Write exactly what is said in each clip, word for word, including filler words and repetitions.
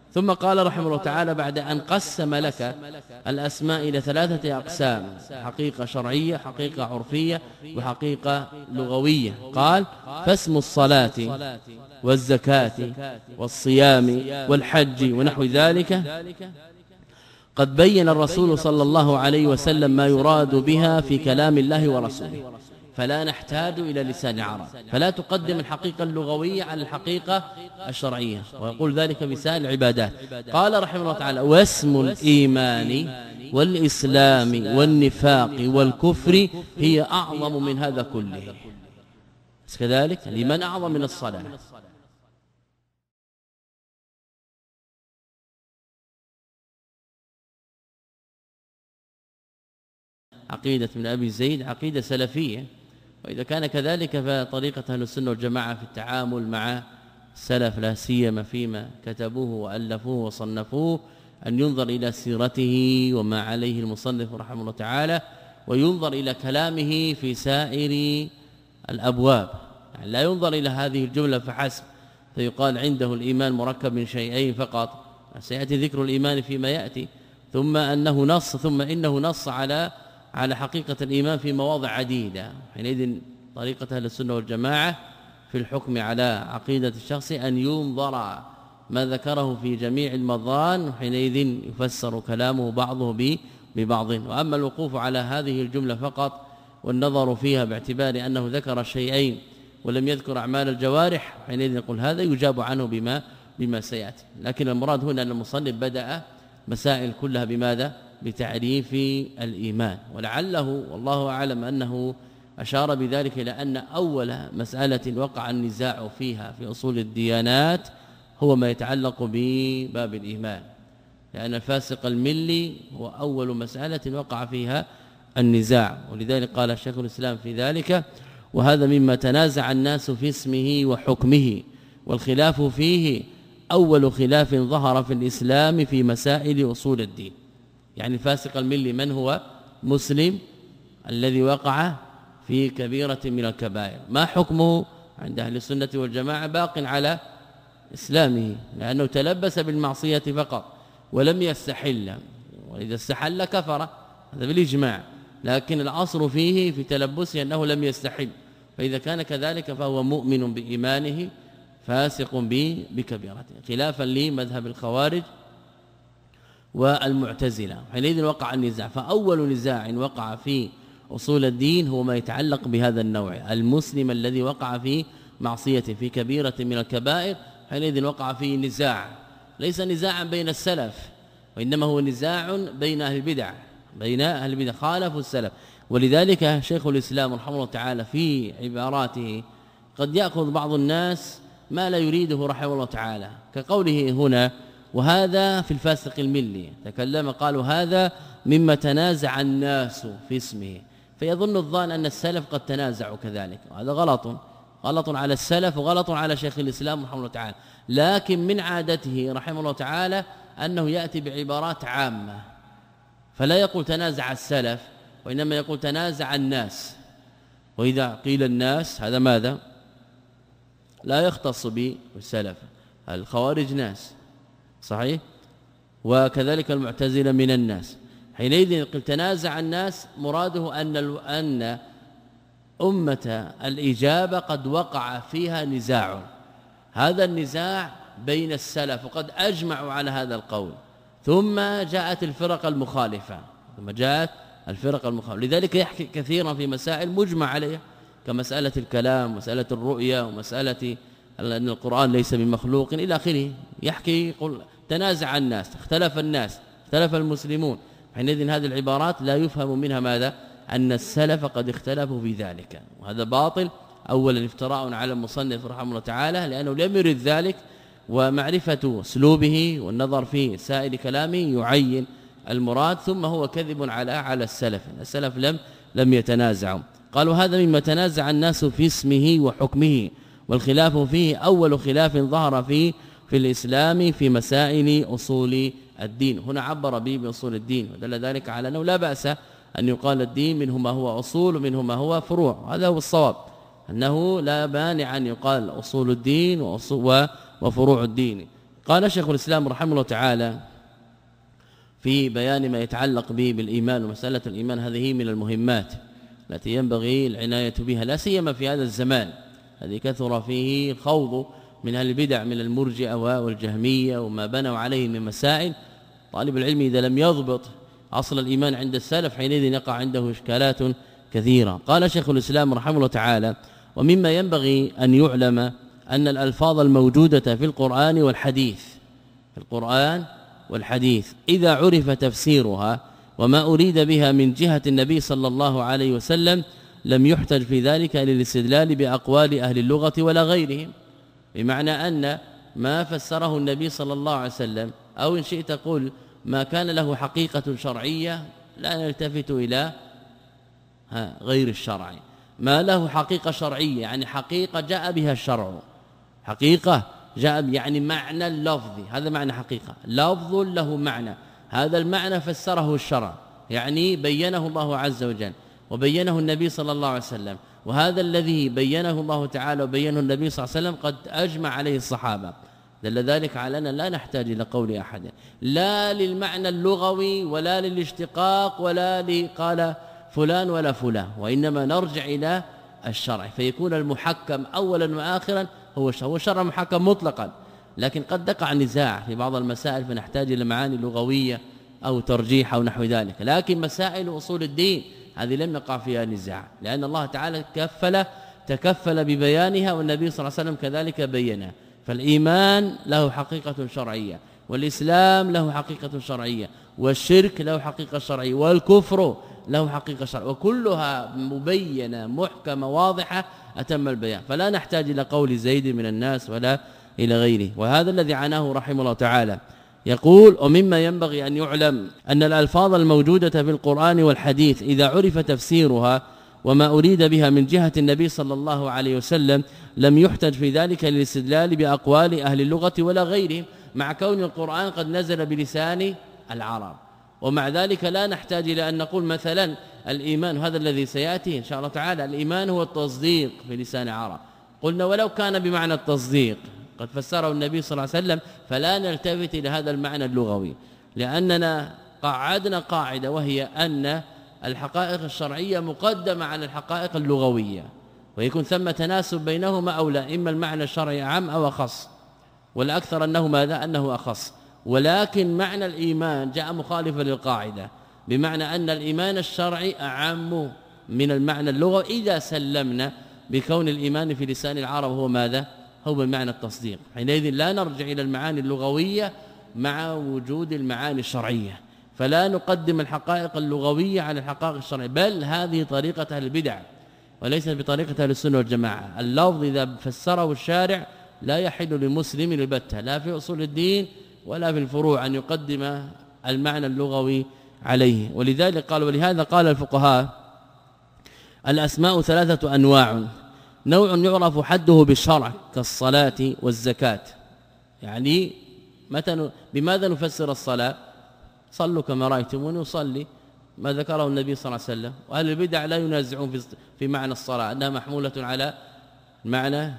ثم قال رحمه الله تعالى بعد أن قسم لك الأسماء إلى ثلاثة أقسام: حقيقة شرعية، حقيقة عرفية، وحقيقة لغوية. قال: فاسم الصلاة والزكاة والصيام والحج ونحو ذلك قد بين الرسول صلى الله عليه وسلم ما يراد بها في كلام الله ورسوله، فلا نحتاج إلى لسان العرب، فلا تقدم الحقيقة اللغوية على الحقيقة الشرعية، ويقول ذلك بسائر العبادات. قال رحمه الله تعالى: واسم الإيمان والإسلام والنفاق والكفر هي أعظم من هذا كله. كذلك الإيمان أعظم من الصلاة. عقيدة من أبي زيد عقيدة سلفية، وإذا كان كذلك فطريقة أهل السنة والجماعة في التعامل مع السلف لا سيما فيما كتبوه وألفوه وصنفوه أن ينظر إلى سيرته وما عليه المصنف رحمه الله تعالى، وينظر إلى كلامه في سائر الأبواب، يعني لا ينظر إلى هذه الجملة فحسب فيقال عنده الإيمان مركب من شيئين فقط. سيأتي ذكر الإيمان فيما يأتي، ثم أنه نص ثم إنه نص على على حقيقة الإيمان في مواضع عديدة. حينئذ طريقة أهل السنة والجماعة في الحكم على عقيدة الشخص أن ينظر ما ذكره في جميع المضان، وحينئذ يفسر كلامه بعضه ببعض. وأما الوقوف على هذه الجملة فقط والنظر فيها باعتبار أنه ذكر الشيئين ولم يذكر أعمال الجوارح، حينئذ نقول هذا يجاب عنه بما بما سيأتي. لكن المراد هنا أن المصنف بدأ مسائل كلها بماذا؟ بتعريف الإيمان، ولعله والله أعلم أنه أشار بذلك إلى أن أول مسألة وقع النزاع فيها في أصول الديانات هو ما يتعلق بباب الإيمان، لأن الفاسق الملي هو أول مسألة وقع فيها النزاع. ولذلك قال الشيخ الإسلام في ذلك: وهذا مما تنازع الناس في اسمه وحكمه، والخلاف فيه أول خلاف ظهر في الإسلام في مسائل أصول الدين. يعني الفاسق الملي من هو؟ مسلم الذي وقع في كبيرة من الكبائر، ما حكمه عند أهل السنة والجماعة؟ باق على إسلامه، لأنه تلبس بالمعصية فقط ولم يستحل، وإذا استحل كفر، هذا بالإجماع، لكن الأصل فيه في تلبسه أنه لم يستحل، فإذا كان كذلك فهو مؤمن بإيمانه فاسق بكبيرته، خلافا لمذهب الخوارج والمعتزلة. حينئذ وقع النزاع، فأول نزاع وقع في أصول الدين هو ما يتعلق بهذا النوع، المسلم الذي وقع في معصية في كبيرة من الكبائر، حينئذ وقع فيه نزاع، ليس نزاعا بين السلف، وإنما هو نزاع بين أهل البدع، بين أهل البدع خالفوا السلف. ولذلك شيخ الإسلام رحمه الله تعالى في عباراته قد يأخذ بعض الناس ما لا يريده رحمه الله تعالى، كقوله هنا: وهذا في الفاسق الملي، تكلم قالوا هذا مما تنازع الناس في اسمه، فيظن الظان أن السلف قد تنازعوا كذلك، وهذا غلط، غلط على السلف وغلط على شيخ الإسلام رحمه الله تعالى. لكن من عادته رحمه الله تعالى أنه يأتي بعبارات عامة، فلا يقول تنازع السلف، وإنما يقول تنازع الناس. وإذا قيل الناس هذا ماذا؟ لا يختص بالسلف، الخوارج ناس صحيح، وكذلك المعتزلة من الناس. حينئذ قل تنازع الناس مراده أن أن أمة الإجابة قد وقع فيها نزاع، هذا النزاع بين السلف وقد أجمعوا على هذا القول، ثم جاءت الفرق المخالفة ثم جاءت الفرق المخالفة لذلك يحكي كثيرا في مسائل مجمع عليها، كمسألة الكلام، مسألة الرؤية، ومسألة أن القرآن ليس بمخلوق إلى آخره. يحكي يقول تنازع الناس، اختلف الناس، اختلف المسلمون. حينئذ هذه العبارات لا يفهم منها ماذا؟ أن السلف قد اختلفوا في ذلك، وهذا باطل. أولا افتراء على المصنف رحمه الله تعالى، لأنه لم يرد ذلك، ومعرفة اسلوبه والنظر في سائر كلامه يعين المراد، ثم هو كذب على على السلف، السلف لم لم يتنازعوا. قالوا هذا مما تنازع الناس في اسمه وحكمه، والخلاف فيه أول خلاف ظهر فيه في الإسلام في مسائل أصول الدين. هنا عبر به بأصول الدين، ودل ذلك على أنه لا بأس أن يقال الدين منه ما هو أصول ومنه ما هو فروع، هذا هو الصواب، أنه لا مانع أن يقال أصول الدين وفروع الدين. قال شيخ الإسلام رحمه الله تعالى في بيان ما يتعلق به بالإيمان، ومسألة الإيمان هذه من المهمات التي ينبغي العناية بها لا سيما في هذا الزمان الذي كثر فيه الخوض من أهل البدع من المرجئة والجهمية وما بنوا عليه من مسائل. طالب العلم إذا لم يضبط أصل الإيمان عند السلف حينئذ يقع عنده إشكالات كثيرة. قال شيخ الإسلام رحمه الله تعالى: ومما ينبغي أن يعلم أن الألفاظ الموجودة في القرآن والحديث في القرآن والحديث إذا عرف تفسيرها وما أريد بها من جهة النبي صلى الله عليه وسلم لم يحتج في ذلك للاستدلال بأقوال أهل اللغة ولا غيرهم، بمعنى أن ما فسره النبي صلى الله عليه وسلم أو إن شئت قل ما كان له حقيقة شرعية لا نلتفت إلى غير الشرع. ما له حقيقة شرعية يعني حقيقة جاء بها الشرع، حقيقة جاء يعني معنى اللفظي، هذا معنى حقيقة، لفظ له معنى، هذا المعنى فسره الشرع يعني بينه الله عز وجل وبينه النبي صلى الله عليه وسلم، وهذا الذي بينه الله تعالى وبينه النبي صلى الله عليه وسلم قد أجمع عليه الصحابة، دل ذلك على أننا لا نحتاج إلى قول أحد لا للمعنى اللغوي ولا للاشتقاق ولا لقال فلان ولا فلان، وإنما نرجع إلى الشرع فيكون المحكم أولا وآخرا هو هو الشرع محكم مطلقا، لكن قد يقع نزاع في بعض المسائل فنحتاج إلى معاني لغوية أو ترجيح أو نحو ذلك، لكن مسائل أصول الدين هذه لم يقع فيها نزاع لأن الله تعالى كفل تكفل ببيانها والنبي صلى الله عليه وسلم كذلك بينها. فالإيمان له حقيقة شرعية، والإسلام له حقيقة شرعية، والشرك له حقيقة شرعية، والكفر له حقيقة شرعية، وكلها مبينة محكمة واضحة أتم البيان، فلا نحتاج إلى قول زيد من الناس ولا إلى غيره. وهذا الذي عناه رحمه الله تعالى يقول: ومما ينبغي أن يعلم أن الألفاظ الموجودة في القرآن والحديث إذا عرف تفسيرها وما أريد بها من جهة النبي صلى الله عليه وسلم لم يحتج في ذلك للاستدلال بأقوال أهل اللغة ولا غيرهم، مع كون القرآن قد نزل بلسان العرب، ومع ذلك لا نحتاج إلى أن نقول مثلا الإيمان، وهذا الذي سيأتي إن شاء الله تعالى، الإيمان هو التصديق في لسان العرب، قلنا ولو كان بمعنى التصديق قد فسره النبي صلى الله عليه وسلم فلا نلتفت إلى هذا المعنى اللغوي، لأننا قعدنا قاعدة وهي أن الحقائق الشرعية مقدمة على الحقائق اللغوية، ويكون ثم تناسب بينهما أو لا، إما المعنى الشرعي أعم أو أخص، والأكثر أنه ماذا؟ أنه أخص، ولكن معنى الإيمان جاء مخالفا للقاعدة، بمعنى أن الإيمان الشرعي أعم من المعنى اللغوي إذا سلمنا بكون الإيمان في لسان العرب هو ماذا؟ هو بمعنى التصديق، حينئذ لا نرجع إلى المعاني اللغوية مع وجود المعاني الشرعية، فلا نقدم الحقائق اللغوية على الحقائق الشرعية، بل هذه طريقة أهل البدع وليست بطريقة أهل السنة والجماعة. اللفظ إذا فسره الشارع لا يحل لمسلم البتة لا في أصول الدين ولا في الفروع أن يقدم المعنى اللغوي عليه. ولذلك قال ولهذا قال الفقهاء: الأسماء ثلاثة أنواع، نوع يعرف حده بالشرع كالصلاة والزكاة، يعني متى بماذا نفسر الصلاة؟ صلوا كما رأيتموني أصلي، ما ذكره النبي صلى الله عليه وسلم، وأهل البدع لا ينازعون في في معنى الصلاة أنها محمولة على المعنى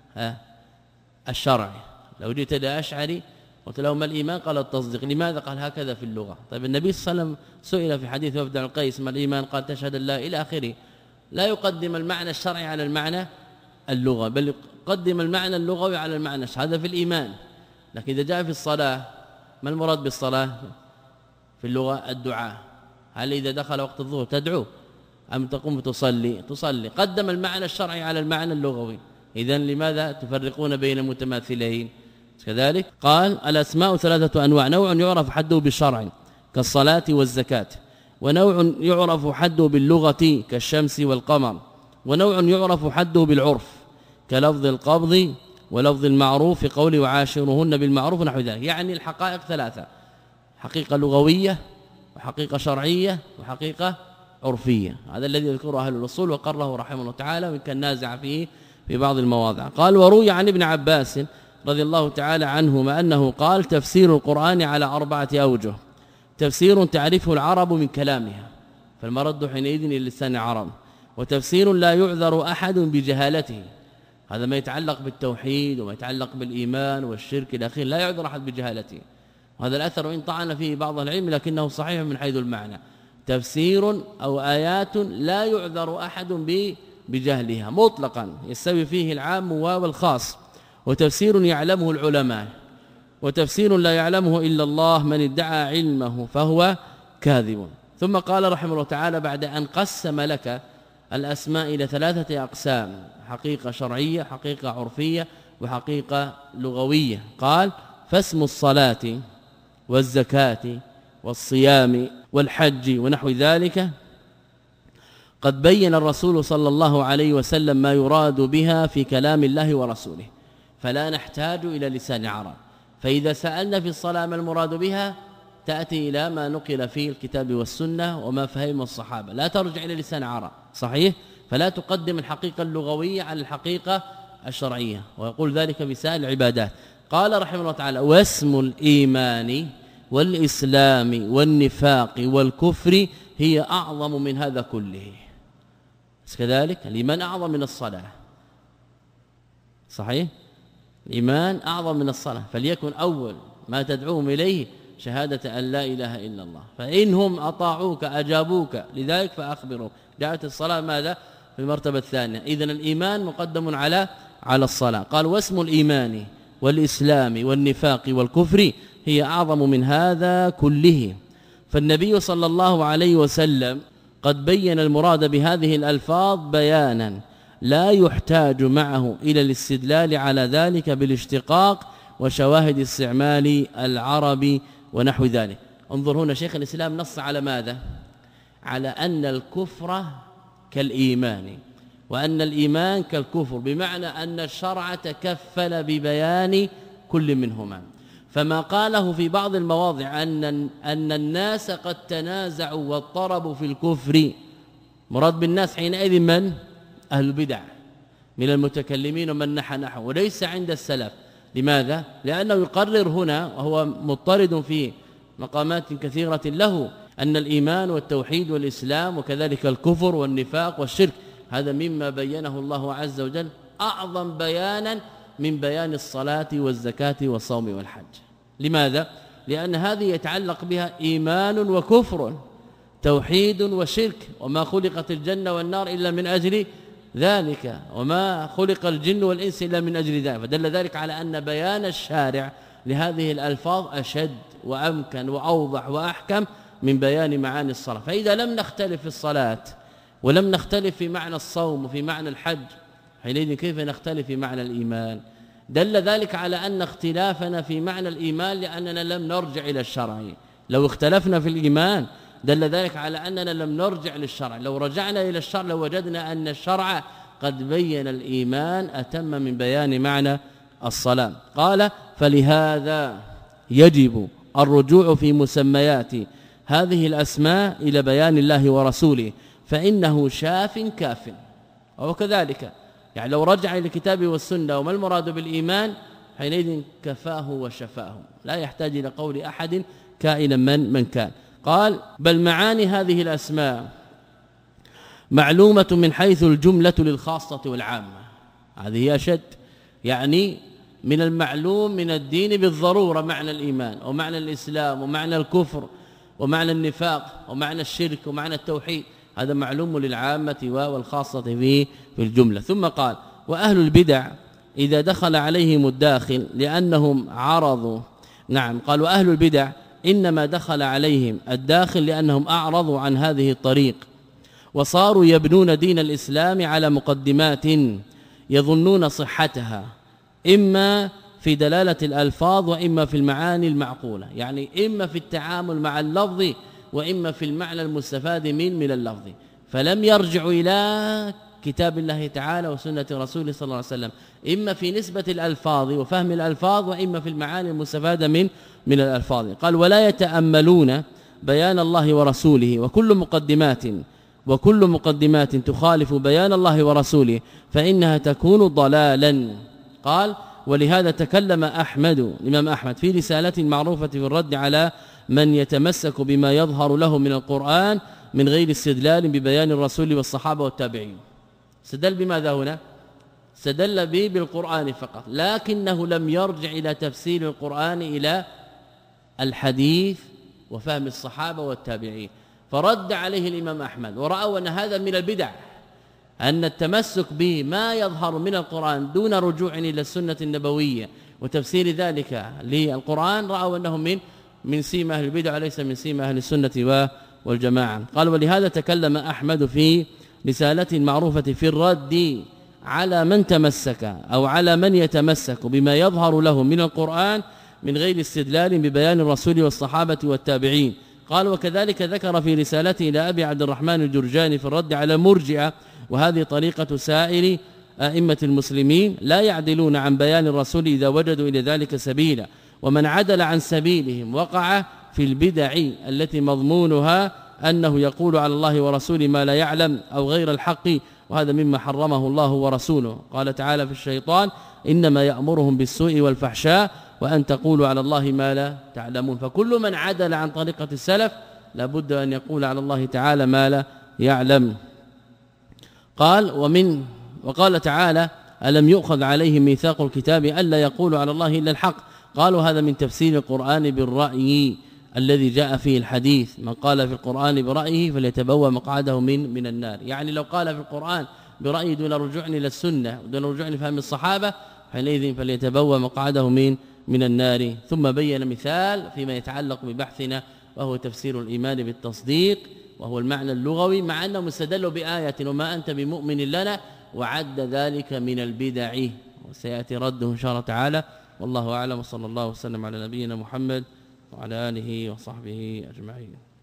الشرعي. لو جئت لأشعري قلت له ما الإيمان؟ قال التصديق. لماذا؟ قال هكذا في اللغة. طيب النبي صلى الله عليه وسلم سئل في حديث وفد القيس ما الإيمان؟ قال تشهد أن لا إلى آخره. لا يقدم المعنى الشرعي على المعنى اللغة، بل يقدم المعنى اللغوي على المعنى الشرعي، هذا في الإيمان. لكن إذا جاء في الصلاة ما المراد بالصلاة في اللغة؟ الدعاء. هل إذا دخل وقت الظهر تدعو أم تقوم تصلي؟ تصلي. قدم المعنى الشرعي على المعنى اللغوي، إذن لماذا تفرقون بين المتماثلين؟ كذلك قال: الأسماء ثلاثة أنواع، نوع يعرف حده بالشرع كالصلاة والزكاة، ونوع يعرف حده باللغة كالشمس والقمر، ونوع يعرف حده بالعرف كلفظ القبض ولفظ المعروف في قول وعاشرهن بالمعروف نحو ذلك. يعني الحقائق ثلاثة: حقيقة لغوية وحقيقة شرعية وحقيقة عرفية. هذا الذي يذكره أهل الأصول وقرره رحمه الله تعالى، وإن كان نازع فيه في بعض المواضع. قال: وروي عن ابن عباس رضي الله تعالى عنهما أنه قال: تفسير القرآن على أربعة أوجه: تفسير تعرفه العرب من كلامها، فالمرد حينئذ إلى لسان العرب، وتفسير لا يعذر أحد بجهالته، هذا ما يتعلق بالتوحيد وما يتعلق بالإيمان والشرك الأخير لا يعذر أحد بجهالته. وهذا الأثر وإن طعن فيه بعض العلم لكنه صحيح من حيث المعنى. تفسير أو آيات لا يعذر أحد بجهلها مطلقا، يستوي فيه العام والخاص. وتفسير يعلمه العلماء، وتفسير لا يعلمه إلا الله، من ادعى علمه فهو كاذب. ثم قال رحمه الله تعالى بعد أن قسم لك الأسماء إلى ثلاثة أقسام: حقيقة شرعية، حقيقة عرفية، وحقيقة لغوية، قال: فاسم الصلاة والزكاة والصيام والحج ونحو ذلك قد بين الرسول صلى الله عليه وسلم ما يراد بها في كلام الله ورسوله، فلا نحتاج إلى لسان عرب. فإذا سألنا في الصلاة ما المراد بها تأتي إلى ما نقل في الكتاب والسنة وما فهم الصحابة، لا ترجع إلى لسان عرب، صحيح؟ فلا تقدم الحقيقة اللغوية على الحقيقة الشرعية، ويقول ذلك بسائر العبادات. قال رحمه الله تعالى: واسم الإيمان والإسلام والنفاق والكفر هي أعظم من هذا كله. كذلك الإيمان أعظم من الصلاة، صحيح؟ الإيمان أعظم من الصلاة، فليكن أول ما تدعوهم إليه شهادة أن لا إله إلا الله، فإنهم أطاعوك أجابوك لذلك فأخبروا. جاءت الصلاة ماذا؟ في المرتبة الثانية. إذن الإيمان مقدم على على الصلاة. قال: واسم الإيمان والإسلام والنفاق والكفر هي أعظم من هذا كله. فالنبي صلى الله عليه وسلم قد بين المراد بهذه الألفاظ بيانا لا يحتاج معه إلى الاستدلال على ذلك بالاشتقاق وشواهد استعمال العرب ونحو ذلك. انظر هنا شيخ الإسلام نص على ماذا؟ على أن الكفر كالإيمان، وأن الإيمان كالكفر، بمعنى أن الشرع تكفل ببيان كل منهما. فما قاله في بعض المواضع أن أن الناس قد تنازعوا واضطربوا في الكفر، مراد بالناس حينئذ من؟ أهل البدع من المتكلمين ومن نحى نحو، وليس عند السلف. لماذا؟ لأنه يقرر هنا وهو مضطرد في مقامات كثيرة له أن الإيمان والتوحيد والإسلام وكذلك الكفر والنفاق والشرك هذا مما بينه الله عز وجل أعظم بيانا من بيان الصلاة والزكاة والصوم والحج. لماذا؟ لأن هذه يتعلق بها إيمان وكفر، توحيد وشرك، وما خلقت الجنة والنار إلا من أجل ذلك، وما خلق الجن والإنس إلا من أجل ذلك. فدل ذلك على أن بيان الشارع لهذه الألفاظ أشد وأمكن وأوضح وأحكم من بيان معاني الصلاة. فإذا لم نختلف في الصلاة ولم نختلف في معنى الصوم وفي معنى الحج، حينئذ كيف نختلف في معنى الإيمان؟ دل ذلك على أن اختلافنا في معنى الإيمان لأننا لم نرجع إلى الشرع. لو اختلفنا في الإيمان دل ذلك على أننا لم نرجع للشرع. لو رجعنا إلى الشرع لوجدنا أن الشرع قد بين الإيمان أتم من بيان معنى الصلاة. قال: فلهذا يجب الرجوع في مسميات هذه الأسماء إلى بيان الله ورسوله، فإنه شاف كاف. وكذلك يعني لو رجع إلى الكتاب والسنة وما المراد بالإيمان حينئذ كفاه وشفاه، لا يحتاج إلى قول أحد كائنا من من كان. قال: بل معاني هذه الأسماء معلومة من حيث الجملة للخاصة والعامة. هذه هي أشد، يعني من المعلوم من الدين بالضرورة معنى الإيمان ومعنى الإسلام ومعنى الكفر ومعنى النفاق ومعنى الشرك ومعنى التوحيد، هذا معلوم للعامة والخاصة في في الجملة. ثم قال: وأهل البدع إذا دخل عليهم الداخل لأنهم عرضوا، نعم قال: وأهل البدع إنما دخل عليهم الداخل لأنهم أعرضوا عن هذه الطريق وصاروا يبنون دين الإسلام على مقدمات يظنون صحتها، إما في دلالة الألفاظ وإما في المعاني المعقولة، يعني إما في التعامل مع اللفظ وإما في المعنى المستفاد من من اللفظ، فلم يرجعوا إلى كتاب الله تعالى وسنة رسوله صلى الله عليه وسلم، إما في نسبة الألفاظ وفهم الألفاظ وإما في المعاني المستفادة من من الألفاظ. قال: ولا يتأملون بيان الله ورسوله، وكل مقدمات وكل مقدمات تخالف بيان الله ورسوله فإنها تكون ضلالا. قال: ولهذا تكلم أحمد الإمام أحمد في رسالة معروفة في الرد على من يتمسك بما يظهر له من القرآن من غير استدلال ببيان الرسول والصحابة والتابعين. استدل بماذا هنا؟ استدل به بالقرآن فقط، لكنه لم يرجع إلى تفسير القرآن إلى الحديث وفهم الصحابة والتابعين، فرد عليه الإمام أحمد ورأوا أن هذا من البدع، أن التمسك بما يظهر من القرآن دون رجوع إلى السنة النبوية وتفسير ذلك للقرآن، رأوا أنه من من سيما أهل البدع وليس من سيما أهل السنة والجماعة. قال ولهذا تكلم أحمد في رسالة معروفة في الرد على من تمسك أو على من يتمسك بما يظهر له من القرآن من غير استدلال ببيان الرسول والصحابة والتابعين. قال وكذلك ذكر في رسالته إلى أبي عبد الرحمن الجرجاني في الرد على المرجئة، وهذه طريقة سائر أئمة المسلمين لا يعدلون عن بيان الرسول إذا وجدوا إلى ذلك سبيلا، ومن عدل عن سبيلهم وقع في البدع التي مضمونها أنه يقول على الله ورسوله ما لا يعلم أو غير الحق، وهذا مما حرمه الله ورسوله. قال تعالى في الشيطان إنما يأمرهم بالسوء والفحشاء وأن تقولوا على الله ما لا تعلمون. فكل من عدل عن طريقة السلف لابد أن يقول على الله تعالى ما لا يعلم. قال ومن وقال تعالى ألم يؤخذ عليهم ميثاق الكتاب ألا يقولوا على الله إلا الحق. قالوا هذا من تفسير القرآن بالرأي الذي جاء فيه الحديث، من قال في القرآن برأيه فليتبوأ مقعده من من النار. يعني لو قال في القرآن برأيه دون رجوع إلى السنة ودون رجوع لفهم الصحابة حينئذ فليتبوأ مقعده من من النار. ثم بين مثال فيما يتعلق ببحثنا وهو تفسير الإيمان بالتصديق، وهو المعنى اللغوي، مع أنهم استدلوا بآية وما أنت بمؤمن لنا، وعد ذلك من البدع، وسيأتي رده إن شاء الله تعالى. والله أعلم، وصلى الله وسلم على نبينا محمد وعلى آله وصحبه أجمعين.